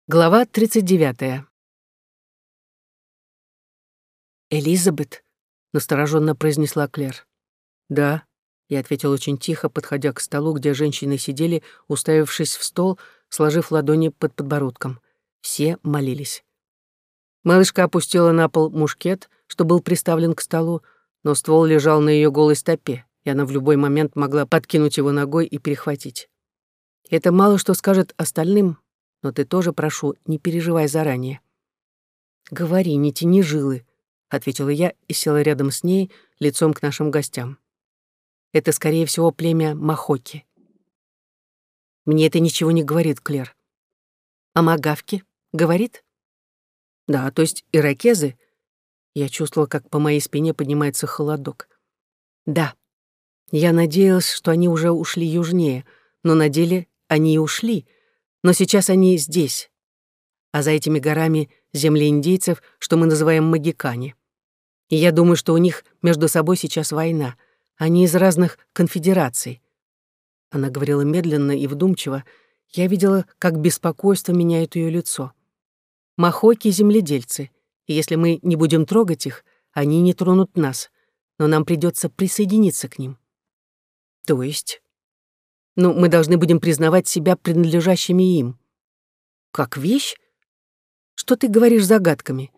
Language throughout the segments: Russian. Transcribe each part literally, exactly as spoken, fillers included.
Глава тридцать девятая. «Элизабет», — настороженно произнесла Клэр. «Да», — я ответил очень тихо, подходя к столу, где женщины сидели, уставившись в стол, сложив ладони под подбородком. Все молились. Малышка опустила на пол мушкет, что был приставлен к столу, но ствол лежал на ее голой стопе, и она в любой момент могла подкинуть его ногой и перехватить. Это мало что скажет остальным, но ты тоже, прошу, не переживай заранее. «Говори, не тяни жилы», — ответила я и села рядом с ней, лицом к нашим гостям. «Это, скорее всего, племя Махоки». «Мне это ничего не говорит, Клэр». «А Магавки? Говорит?» «Да, то есть иракезы?» Я чувствовала, как по моей спине поднимается холодок. «Да, я надеялась, что они уже ушли южнее, но на деле они и ушли, но сейчас они здесь, а за этими горами земли индейцев, что мы называем магикане. И я думаю, что у них между собой сейчас война. Они из разных конфедераций». Она говорила медленно и вдумчиво. Я видела, как беспокойство меняет ее лицо. Махоки — земледельцы, и если мы не будем трогать их, они не тронут нас, но нам придется присоединиться к ним. То есть? Ну, мы должны будем признавать себя принадлежащими им. Как вещь? Что ты говоришь загадками?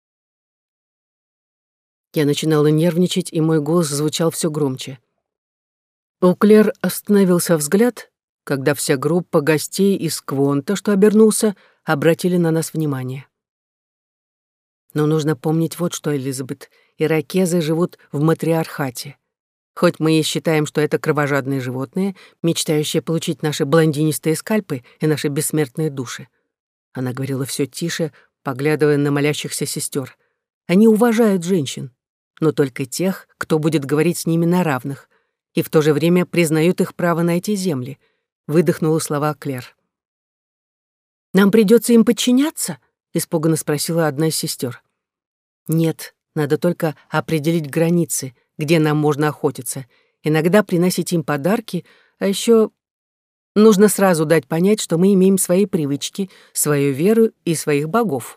Я начинала нервничать, и мой голос звучал все громче. У Клэр остановился взгляд, когда вся группа гостей из Квонта, что обернулся, обратили на нас внимание. Но нужно помнить вот что, Элизабет. Иракезы живут в матриархате. Хоть мы и считаем, что это кровожадные животные, мечтающие получить наши блондинистые скальпы и наши бессмертные души. Она говорила все тише, поглядывая на молящихся сестер. Они уважают женщин, но только тех, кто будет говорить с ними на равных, и в то же время признают их право на эти земли, выдохнула слова Клэр. «Нам придется им подчиняться?» — испуганно спросила одна из сестер. «Нет, надо только определить границы, где нам можно охотиться, иногда приносить им подарки, а еще нужно сразу дать понять, что мы имеем свои привычки, свою веру и своих богов.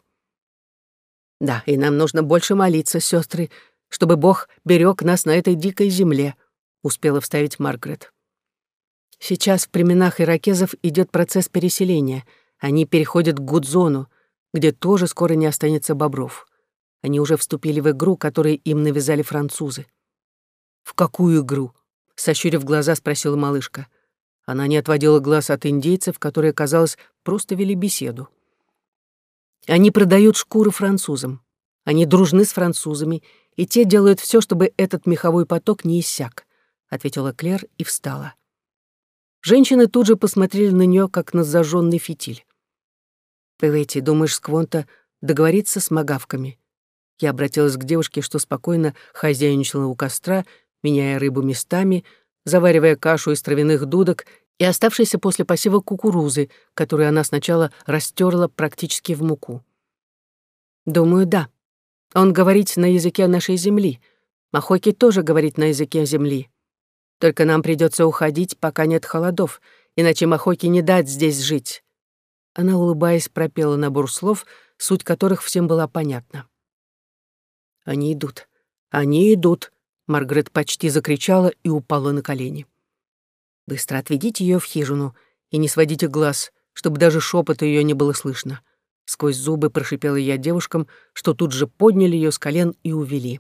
Да, и нам нужно больше молиться, сестры, чтобы Бог берег нас на этой дикой земле», — успела вставить Маргарет. «Сейчас в племенах иракезов идет процесс переселения. Они переходят к Гудзону, где тоже скоро не останется бобров. Они уже вступили в игру, которую им навязали французы». «В какую игру?» — сощурив глаза, спросила малышка. Она не отводила глаз от индейцев, которые, казалось, просто вели беседу. «Они продают шкуры французам. Они дружны с французами, и те делают все, чтобы этот меховой поток не иссяк», — ответила Клэр и встала. Женщины тут же посмотрели на нее, как на зажженный фитиль. «Пэвэти, думаешь, Сквонта договориться с магавками?» Я обратилась к девушке, что спокойно хозяйничала у костра, меняя рыбу местами, заваривая кашу из травяных дудок и оставшейся после посева кукурузы, которую она сначала растерла практически в муку. «Думаю, да. Он говорит на языке нашей земли. Махоки тоже говорит на языке земли. Только нам придется уходить, пока нет холодов, иначе Махоки не дать здесь жить». Она, улыбаясь, пропела набор слов, суть которых всем была понятна. «Они идут. Они идут!» Маргарет почти закричала и упала на колени. «Быстро отведите ее в хижину и не сводите глаз, чтобы даже шепота ее не было слышно». Сквозь зубы прошипела я девушкам, что тут же подняли ее с колен и увели.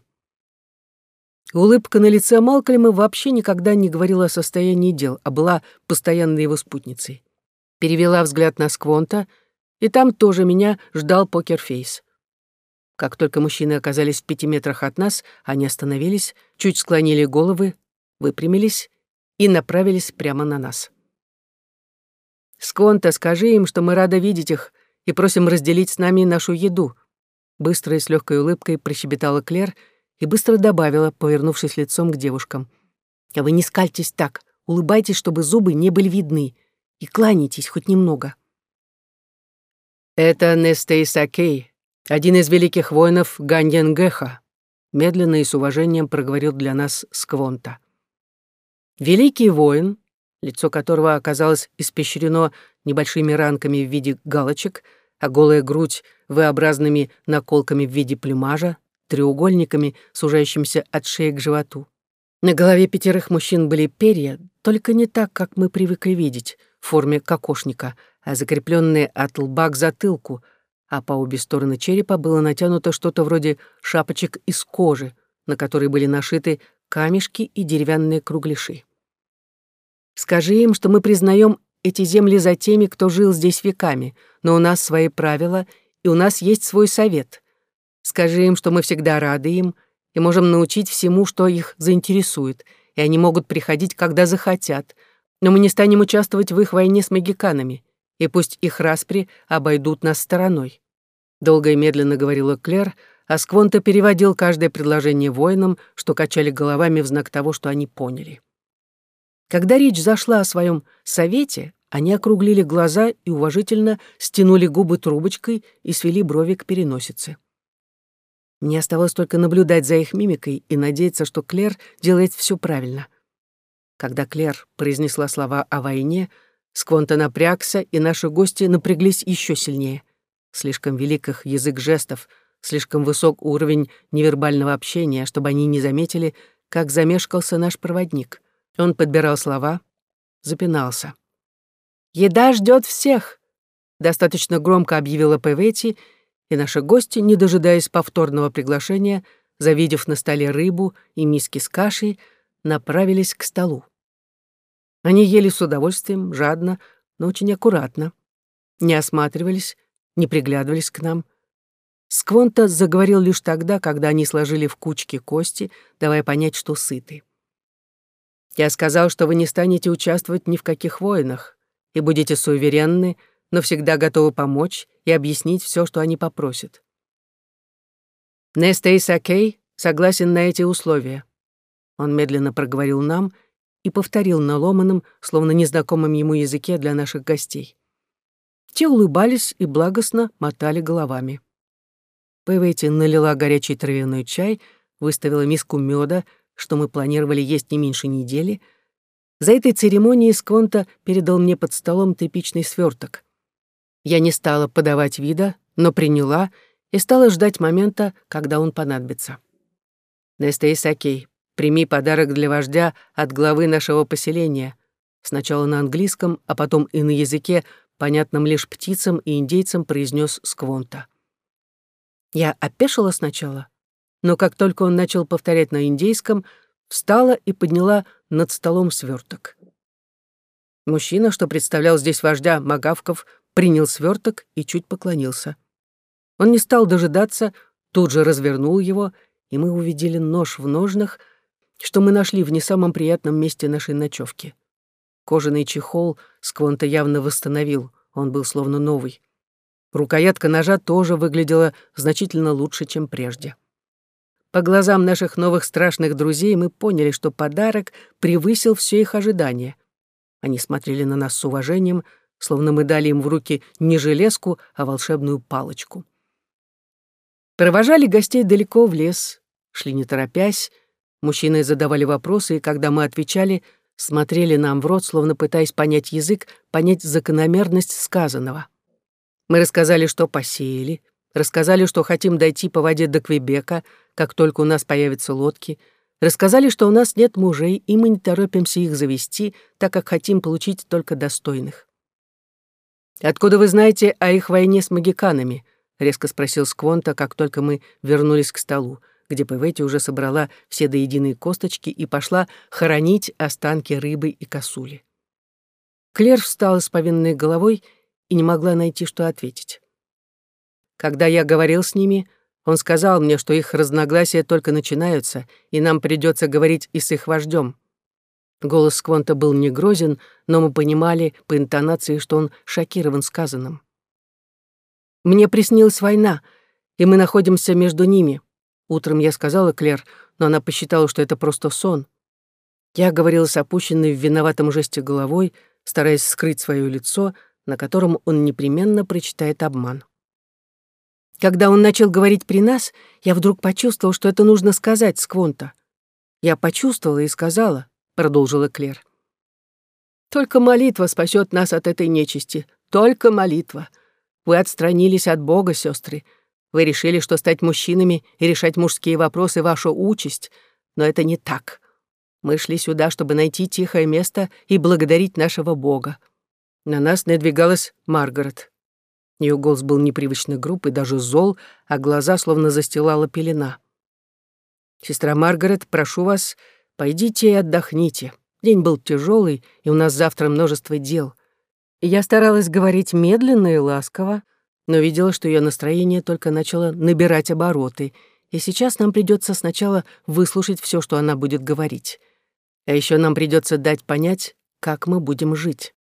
Улыбка на лице Малкольма вообще никогда не говорила о состоянии дел, а была постоянной его спутницей. Перевела взгляд на Сквонта, и там тоже меня ждал покерфейс. Как только мужчины оказались в пяти метрах от нас, они остановились, чуть склонили головы, выпрямились и направились прямо на нас. «Сквонта, скажи им, что мы рады видеть их и просим разделить с нами нашу еду», быстро и с легкой улыбкой прощебетала Клэр и быстро добавила, повернувшись лицом к девушкам. «А вы не скальтесь так, улыбайтесь, чтобы зубы не были видны, и кланяйтесь хоть немного». «Это Нестейсакей, один из великих воинов Ганьенгеха», медленно и с уважением проговорил для нас Сквонта. Великий воин, лицо которого оказалось испещрено небольшими ранками в виде галочек, а голая грудь V-образными наколками в виде плюмажа, треугольниками, сужающимися от шеи к животу. На голове пятерых мужчин были перья, только не так, как мы привыкли видеть, в форме кокошника, а закрепленные от лба к затылку, а по обе стороны черепа было натянуто что-то вроде шапочек из кожи, на которой были нашиты камешки и деревянные кругляши. «Скажи им, что мы признаем эти земли за теми, кто жил здесь веками, но у нас свои правила, и у нас есть свой совет. Скажи им, что мы всегда рады им и можем научить всему, что их заинтересует, и они могут приходить, когда захотят, но мы не станем участвовать в их войне с магиканами, и пусть их распри обойдут нас стороной». Долго и медленно говорила Клэр, а Сквонто переводил каждое предложение воинам, что качали головами в знак того, что они поняли. Когда речь зашла о своем совете, они округлили глаза и уважительно стянули губы трубочкой и свели брови к переносице. Мне оставалось только наблюдать за их мимикой и надеяться, что Клэр делает все правильно. Когда Клэр произнесла слова о войне, Сквонто напрягся, и наши гости напряглись еще сильнее. Слишком велик их язык жестов, слишком высок уровень невербального общения, чтобы они не заметили, как замешкался наш проводник. Он подбирал слова, запинался. «Еда ждет всех!» — достаточно громко объявила Певетти, и наши гости, не дожидаясь повторного приглашения, завидев на столе рыбу и миски с кашей, направились к столу. Они ели с удовольствием, жадно, но очень аккуратно. Не осматривались, не приглядывались к нам. Сквонто заговорил лишь тогда, когда они сложили в кучки кости, давая понять, что сыты. «Я сказал, что вы не станете участвовать ни в каких войнах и будете суверенны, но всегда готовы помочь и объяснить все, что они попросят. Нестей Сакей согласен на эти условия». Он медленно проговорил нам и повторил на ломаном, словно незнакомом ему языке для наших гостей. Те улыбались и благостно мотали головами. Певетти налила горячий травяной чай, выставила миску меда, что мы планировали есть не меньше недели. За этой церемонией Сквонто передал мне под столом типичный сверток. Я не стала подавать вида, но приняла и стала ждать момента, когда он понадобится. «Нестей Сакей, прими подарок для вождя от главы нашего поселения», сначала на английском, а потом и на языке, понятном лишь птицам и индейцам, произнес Сквонто. Я опешила сначала, но как только он начал повторять на индейском, встала и подняла над столом сверток. Мужчина, что представлял здесь вождя магавков, принял сверток и чуть поклонился. Он не стал дожидаться, тут же развернул его, и мы увидели нож в ножнах, что мы нашли в не самом приятном месте нашей ночевки. Кожаный чехол Сквонто явно восстановил, он был словно новый. Рукоятка ножа тоже выглядела значительно лучше, чем прежде. По глазам наших новых страшных друзей мы поняли, что подарок превысил все их ожидания. Они смотрели на нас с уважением, словно мы дали им в руки не железку, а волшебную палочку. Провожали гостей далеко в лес, шли не торопясь, мужчины задавали вопросы, и когда мы отвечали, смотрели нам в рот, словно пытаясь понять язык, понять закономерность сказанного. Мы рассказали, что посеяли, рассказали, что хотим дойти по воде до Квебека, как только у нас появятся лодки, рассказали, что у нас нет мужей, и мы не торопимся их завести, так как хотим получить только достойных. «Откуда вы знаете о их войне с магиканами?» — резко спросил Сквонто, как только мы вернулись к столу, где Певетти уже собрала все до единой косточки и пошла хоронить останки рыбы и косули. Клэр встала с повинной головой и не могла найти, что ответить. Когда я говорил с ними, он сказал мне, что их разногласия только начинаются, и нам придется говорить и с их вождем. Голос Сквонто был не грозен, но мы понимали по интонации, что он шокирован сказанным. «Мне приснилась война, и мы находимся между ними. Утром я сказала Клэр, но она посчитала, что это просто сон. Я говорила с опущенной в виноватом жесте головой, стараясь скрыть свое лицо, на котором он непременно прочитает обман. Когда он начал говорить при нас, я вдруг почувствовал, что это нужно сказать Сквонто. Я почувствовала и сказала», — продолжила Клэр. «Только молитва спасет нас от этой нечисти, только молитва. Вы отстранились от Бога, сестры. Вы решили, что стать мужчинами и решать мужские вопросы — ваша участь, но это не так. Мы шли сюда, чтобы найти тихое место и благодарить нашего Бога. На нас надвигалась Маргарет. Ее голос был непривычно груб и даже зол, а глаза словно застилала пелена. «Сестра Маргарет, прошу вас, пойдите и отдохните. День был тяжелый, и у нас завтра множество дел». И я старалась говорить медленно и ласково, но видела, что ее настроение только начало набирать обороты, и сейчас нам придется сначала выслушать все, что она будет говорить. А еще нам придется дать понять, как мы будем жить.